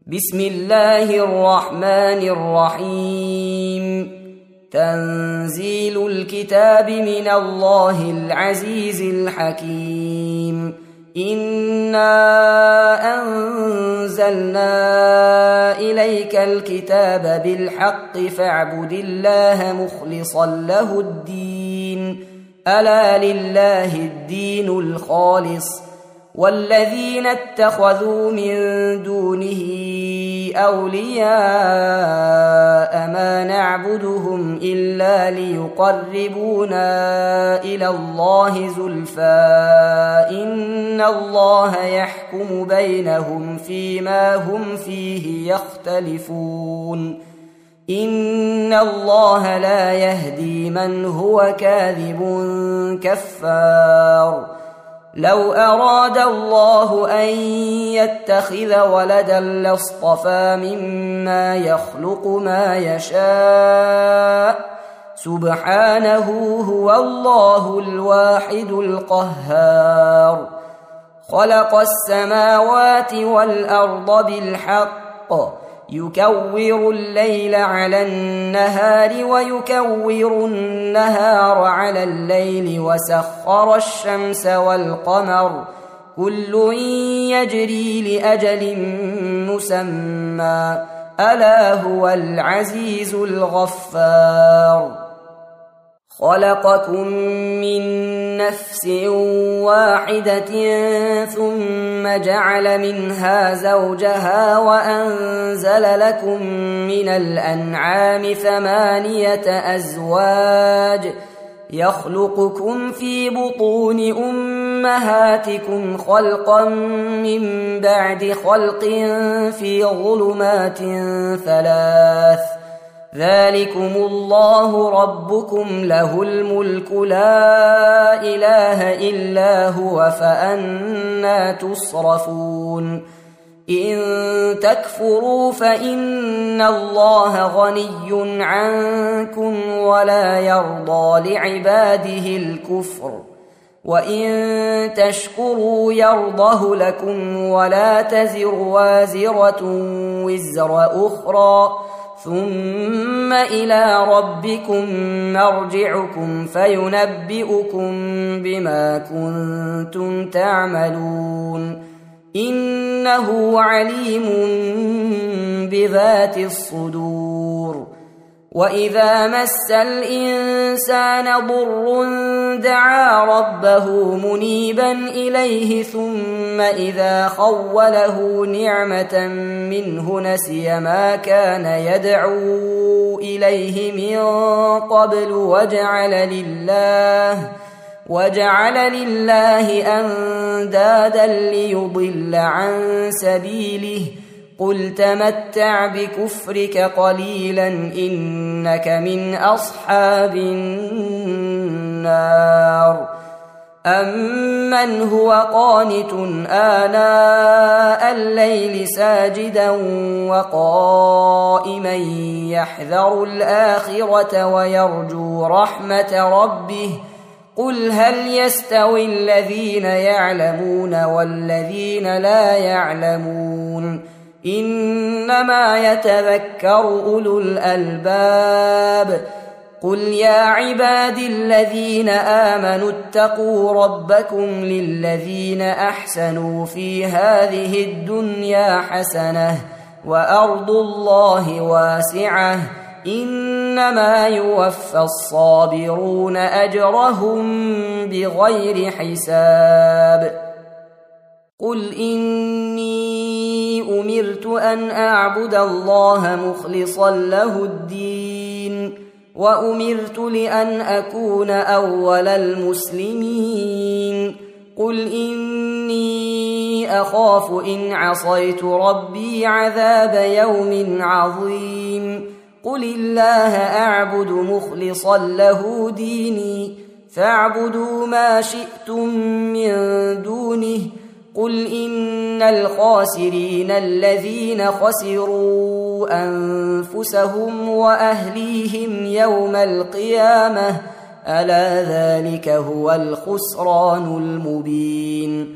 بسم الله الرحمن الرحيم. تنزيل الكتاب من الله العزيز الحكيم. إنا أنزلنا إليك الكتاب بالحق فاعبد الله مخلصا له الدين. ألا لله الدين الخالص والذين اتخذوا من دونه أولياء ما نعبدهم إلا ليقربونا إلى الله زلفى إن الله يحكم بينهم فيما هم فيه يختلفون. إن الله لا يهدي من هو كاذب كفار. لو أراد الله أن يتخذ ولدا لاصطفى مما يخلق ما يشاء سبحانه هو الله الواحد القهار. خلق السماوات والأرض بالحق يكور الليل على النهار ويكور النهار على الليل وسخر الشمس والقمر كل يجري لأجل مسمى ألا هو العزيز الغفار. خلقكم من نفس واحدة ثم جعل منها زوجها وأنزل لكم من الأنعام 8 أزواج يخلقكم في بطون أمهاتكم خلقا من بعد خلق في ظلمات 3 ذلكم الله ربكم له الملك لا إله إلا هو فأنى تصرفون. إن تكفروا فإن الله غني عنكم ولا يرضى لعباده الكفر وإن تشكروا يرضه لكم ولا تزر وازرة وزر أخرى ثم إلى ربكم مرجعكم فينبئكم بما كنتم تعملون. إنه عليم بذات الصدور. وإذا مس الإنسان ضر دعا ربه منيبا إليه ثم إذا خوله نعمة منه نسي ما كان يدعو إليه من قبل وجعل لله أندادا ليضل عن سبيله قل تمتع بكفرك قليلا إنك من أصحاب النار. أمن هو قانت آناء الليل ساجدا وقائما يحذر الآخرة ويرجو رحمة ربه قل هل يستوي الذين يعلمون والذين لا يعلمون إنما يتذكر أولو الألباب. قل يا عبادي الذين آمنوا اتقوا ربكم للذين أحسنوا في هذه الدنيا حسنة وأرض الله واسعة إنما يوفى الصابرون أجرهم بغير حساب. قل إني أمرت أن أعبد الله مخلصا له الدين وأمرت لأن أكون أول المسلمين. قل إني أخاف إن عصيت ربي عذاب يوم عظيم. قل الله أعبد مخلصا له ديني فاعبدوا ما شئتم من دونه. قل إن الخاسرين الذين خسروا أنفسهم وأهليهم يوم القيامة ألا ذلك هو الخسران المبين.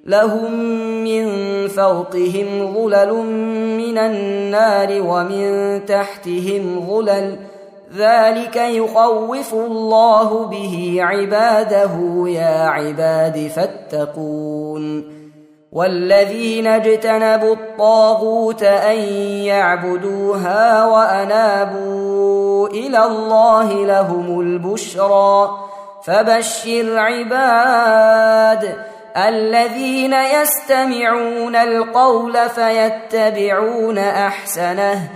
لهم من فوقهم ظلل من النار ومن تحتهم ظلل ذلك يخوف الله به عباده يا عباد فاتقون والذين اجتنبوا الطاغوت أن يعبدوها وأنابوا إلى الله لهم البشرى فبشر عباد الذين يستمعون القول فيتبعون أحسنه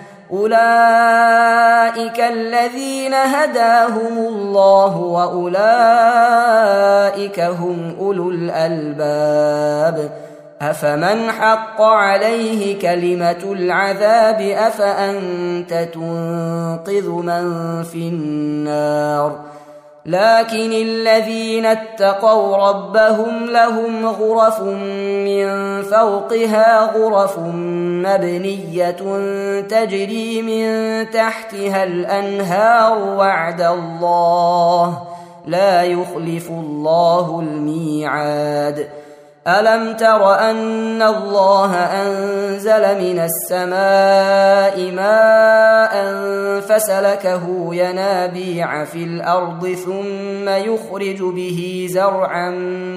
أولئك الذين هداهم الله وأولئك هم أولو الألباب أفمن حق عليه كلمة العذاب أفأنت تنقذ من في النار لكن الذين اتقوا ربهم لهم غرف من فوقها غرف مبنية تجري من تحتها الأنهار وعد الله لا يخلف الله الميعاد ألم تر أن الله أنزل من السماء ماء فسلكه ينابيع في الأرض ثم يخرج به زرعا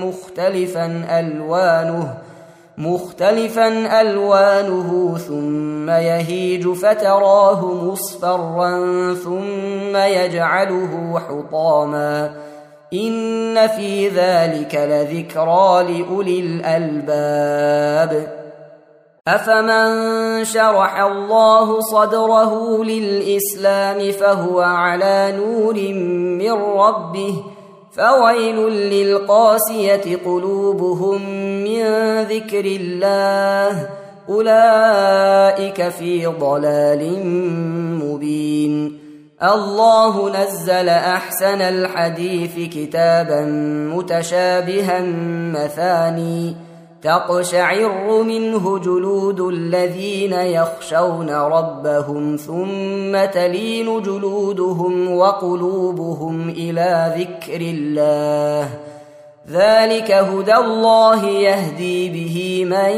مختلفا ألوانه ثم يهيج فتراه مصفرا ثم يجعله حطاما إن في ذلك لذكرى لأولي الألباب أفمن شرح الله صدره للإسلام فهو على نور من ربه فويل للقاسية قلوبهم من ذكر الله أولئك في ضلال مبين الله نزل أحسن الحديث كتابا متشابها مثاني تقشعر منه جلود الذين يخشون ربهم ثم تلين جلودهم وقلوبهم إلى ذكر الله ذلك هدى الله يهدي به من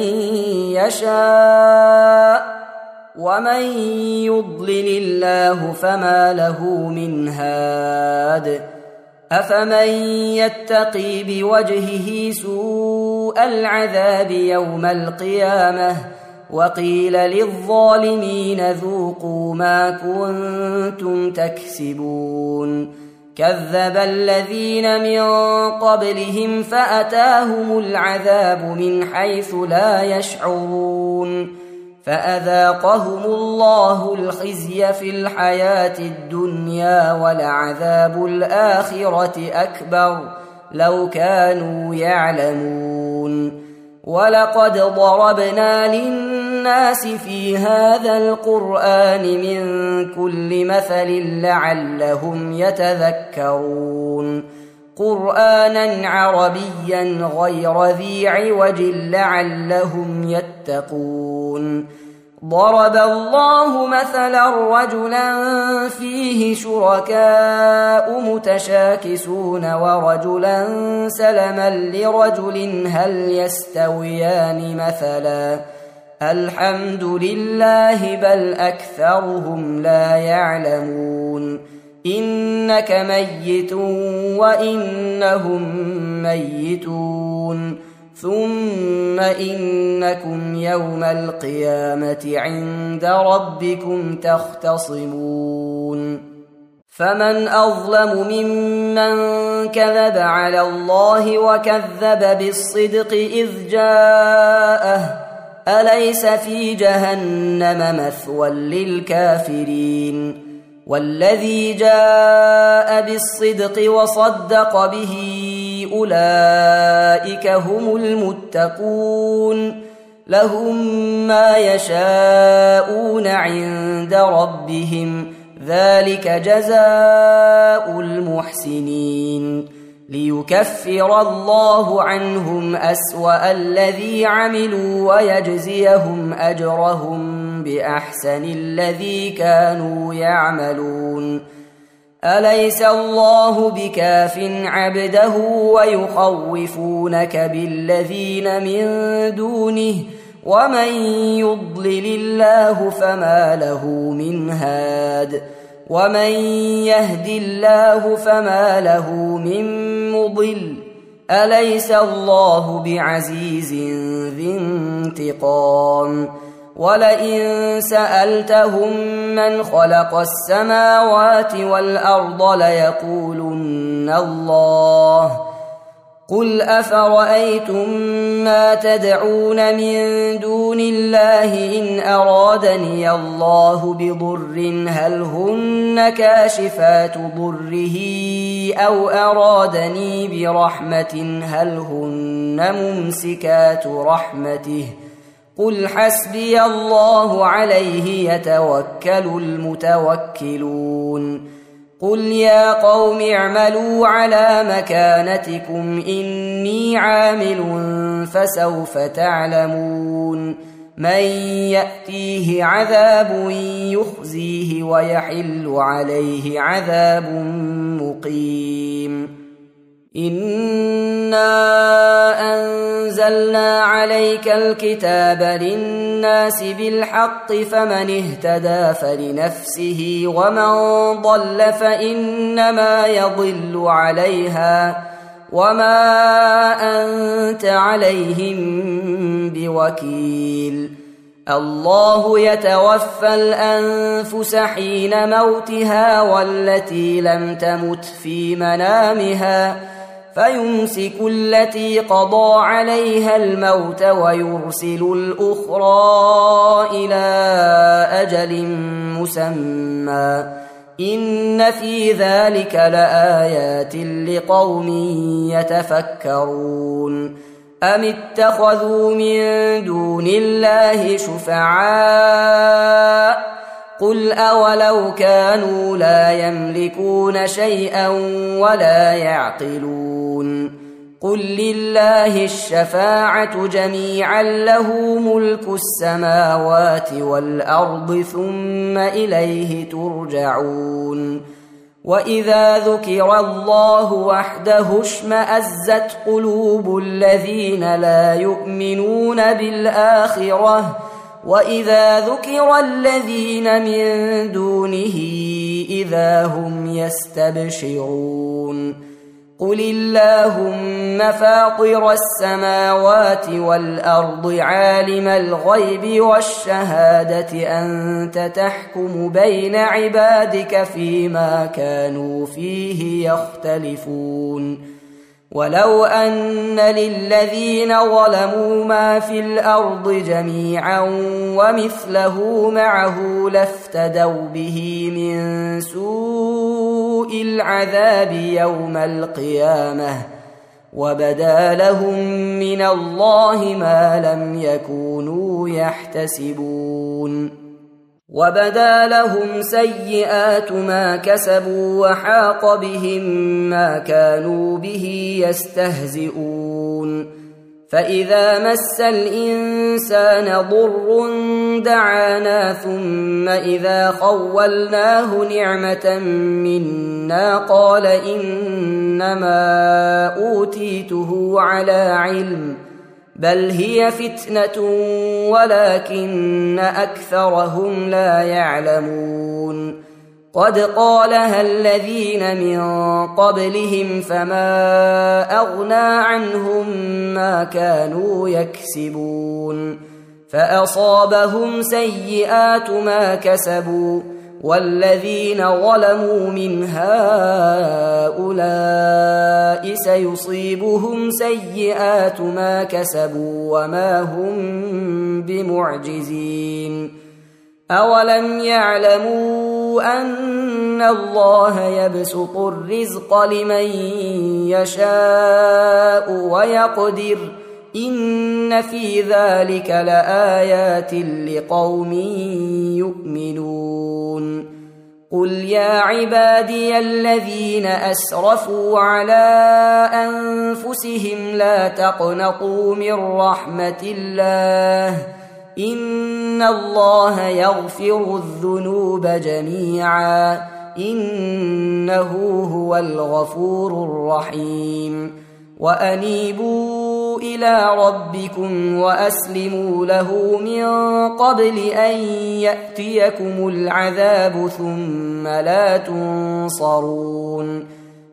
يشاء ومن يضلل الله فما له من هاد أفمن يتقي بوجهه سوء العذاب يوم القيامة وقيل للظالمين ذوقوا ما كنتم تكسبون كذب الذين من قبلهم فأتاهم العذاب من حيث لا يشعرون فأذاقهم الله الخزي في الحياة الدنيا ولعذاب الآخرة أكبر لو كانوا يعلمون ولقد ضربنا للناس في هذا القرآن من كل مثل لعلهم يتذكرون قرآنا عربيا غير ذي عوج لعلهم يتقون ضرب الله مثلا رجلا فيه شركاء متشاكسون ورجلا سلما لرجل هل يستويان مثلا الحمد لله بل أكثرهم لا يعلمون إنك ميت وإنهم ميتون ثم إنكم يوم القيامة عند ربكم تختصمون فمن أظلم ممن كذب على الله وكذب بالصدق إذ جاءه أليس في جهنم مثوى للكافرين والذي جاء بالصدق وصدق به أولئك هم المتقون لهم ما يشاءون عند ربهم ذلك جزاء المحسنين ليكفر الله عنهم أسوأ الذي عملوا ويجزيهم أجرهم بأحسن الذي كانوا يعملون أليس الله بكاف عبده ويخوفونك بالذين من دونه ومن يضلل الله فما له من هاد ومن يهد الله فما له من مضل أليس الله بعزيز ذي انتقام ولئن سألتهم من خلق السماوات والأرض ليقولن الله قل أفرأيتم ما تدعون من دون الله إن أرادني الله بضر هل هن كاشفات ضره أو أرادني برحمة هل هن ممسكات رحمته قل حسبي الله عليه يتوكل المتوكلون قل يا قوم اعملوا على مكانتكم إني عامل فسوف تعلمون من يأتيه عذاب يخزيه ويحل عليه عذاب مقيم إنا أنزلنا عليك الكتاب للناس بالحق فمن اهتدى فلنفسه ومن ضل فإنما يضل عليها وما أنت عليهم بوكيل الله يتوفى الأنفس حين موتها والتي لم تمت في منامها فيمسك التي قضى عليها الموت ويرسل الأخرى إلى أجل مسمى إن في ذلك لآيات لقوم يتفكرون أم اتخذوا من دون الله شفعاء قل أولو كانوا لا يملكون شيئا ولا يعقلون قل لله الشفاعة جميعا له ملك السماوات والأرض ثم إليه ترجعون وإذا ذكر الله وحده اشمأزت قلوب الذين لا يؤمنون بالآخرة وإذا ذكر الذين من دونه إذا هم يستبشرون قل اللهم فاطر السماوات والأرض عالم الغيب والشهادة أنت تحكم بين عبادك فيما كانوا فيه يختلفون ولو أن للذين ظلموا ما في الأرض جميعا ومثله معه لافتدوا به من سوء العذاب يوم القيامة وبدا لهم من الله ما لم يكونوا يحتسبون وبدا لهم سيئات ما كسبوا وحاق بهم ما كانوا به يستهزئون فإذا مس الإنسان ضر دعانا ثم إذا خولناه نعمة منا قال إنما أوتيته على علم بل هي فتنة ولكن أكثرهم لا يعلمون قد قالها الذين من قبلهم فما أغنى عنهم ما كانوا يكسبون فأصابهم سيئات ما كسبوا والذين ظلموا من هؤلاء سيصيبهم سيئات ما كسبوا وما هم بمعجزين أولم يعلموا أن الله يبسط الرزق لمن يشاء ويقدر إن في ذلك لآيات لقوم يؤمنون قل يا عبادي الذين أسرفوا على أنفسهم لا تقنطوا من رحمة الله إن الله يغفر الذنوب جميعا إنه هو الغفور الرحيم وأنيبوا إلى ربكم وأسلموا له من قبل أن يأتيكم العذاب ثم لا تنصرون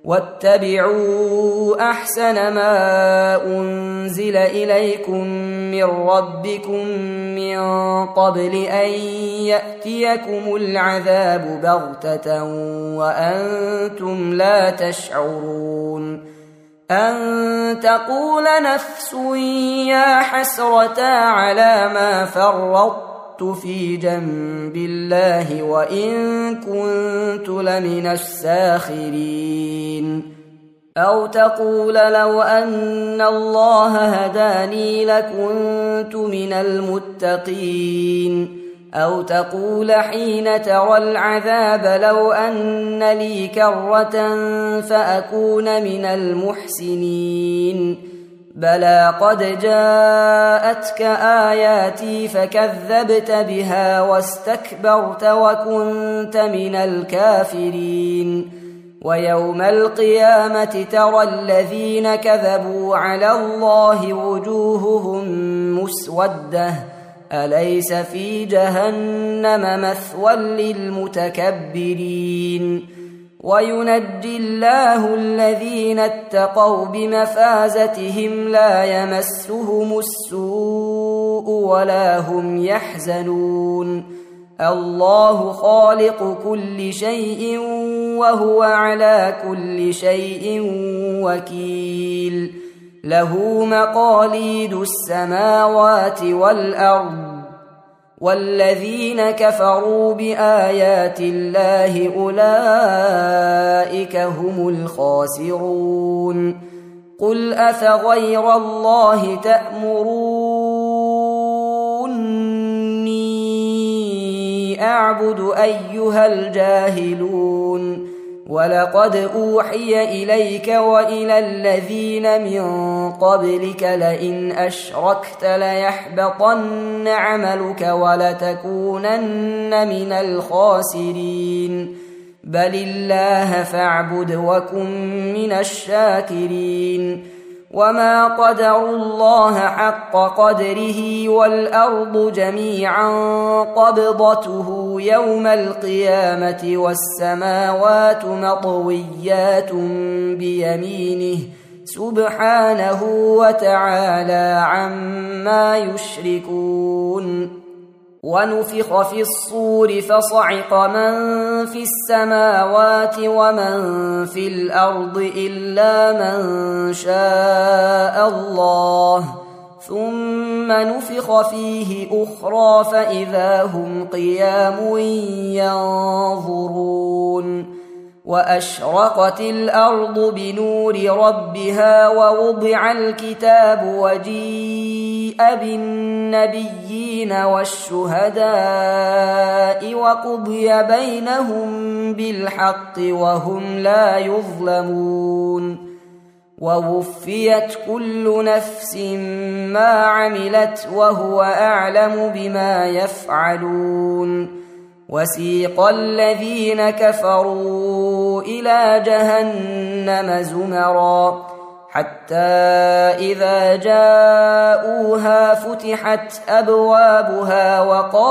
واتبعوا أحسن ما أنزل إليكم من ربكم من قبل أن يأتيكم العذاب بغتة وأنتم لا تشعرون أن تقول نفس يا حسرة على ما فرطت في جنب الله وإن كنت لمن الساخرين أو تقول لو أن الله هداني لكنت من المتقين أو تقول حين ترى العذاب لو أن لي كرة فأكون من المحسنين بلى قد جاءتك آياتي فكذبت بها واستكبرت وكنت من الكافرين ويوم القيامة ترى الذين كذبوا على الله وجوههم مسودة أليس في جهنم مثوى للمتكبرين وينجي الله الذين اتقوا بمفازتهم لا يمسهم السوء ولا هم يحزنون الله خالق كل شيء وهو على كل شيء وكيل له مقاليد السماوات والأرض والذين كفروا بآيات الله أولئك هم الخاسرون قل أفغير الله تأمروني أعبد أيها الجاهلون ولقد أوحي إليك وإلى الذين من قبلك لئن أشركت ليحبطن عملك ولتكونن من الخاسرين بل الله فاعبد وكن من الشاكرين وما قدروا الله حق قدره والأرض جميعا قبضته يوم القيامة والسماوات مطويات بيمينه سبحانه وتعالى عما يشركون ونفخ في الصور فصعق من في السماوات ومن في الأرض إلا من شاء الله ثم نفخ فيه أخرى فإذا هم قيام ينظرون وأشرقت الأرض بنور ربها ووضع الكتاب وجيء بالنبيين والشهداء وقضي بينهم بالحق وهم لا يظلمون ووفيت كل نفس ما عملت وهو أعلم بما يفعلون وسيق الذين كفروا إلى جهنم زمرا حتى إذا جاءوها فتحت أبوابها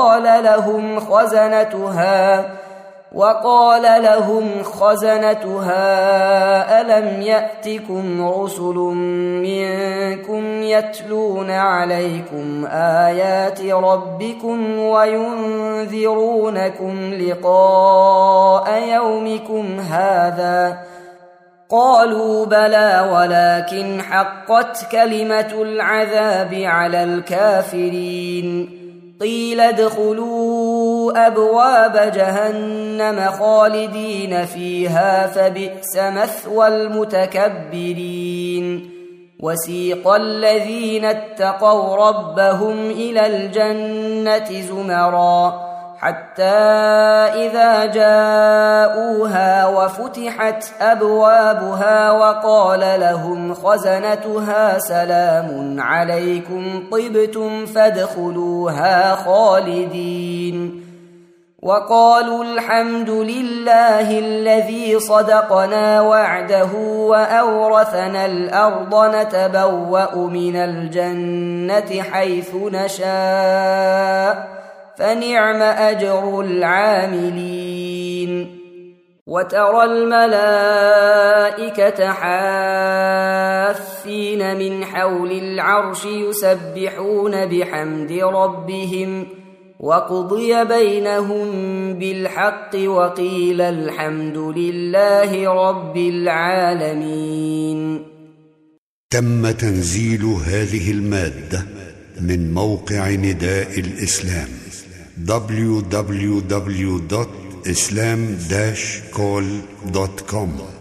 وقال لهم خزنتها ألم يأتكم رسل منكم يتلون عليكم آيات ربكم وينذرونكم لقاء يومكم هذا قالوا بلى ولكن حقت كلمة العذاب على الكافرين قيل ادخلوا أبواب جهنم خالدين فيها فبئس مثوى المتكبرين وسيق الذين اتقوا ربهم إلى الجنة زمرا حتى إذا جاءوها وفتحت أبوابها وقال لهم خزنتها سلام عليكم طبتم فادخلوها خالدين وقالوا الحمد لله الذي صدقنا وعده وأورثنا الأرض نتبوأ من الجنة حيث نشاء فنعم أجر العاملين وترى الملائكة حافين من حول العرش يسبحون بحمد ربهم وقضي بينهم بالحق وقيل الحمد لله رب العالمين. تم تنزيل هذه المادة من موقع نداء الإسلام www.islam-call.com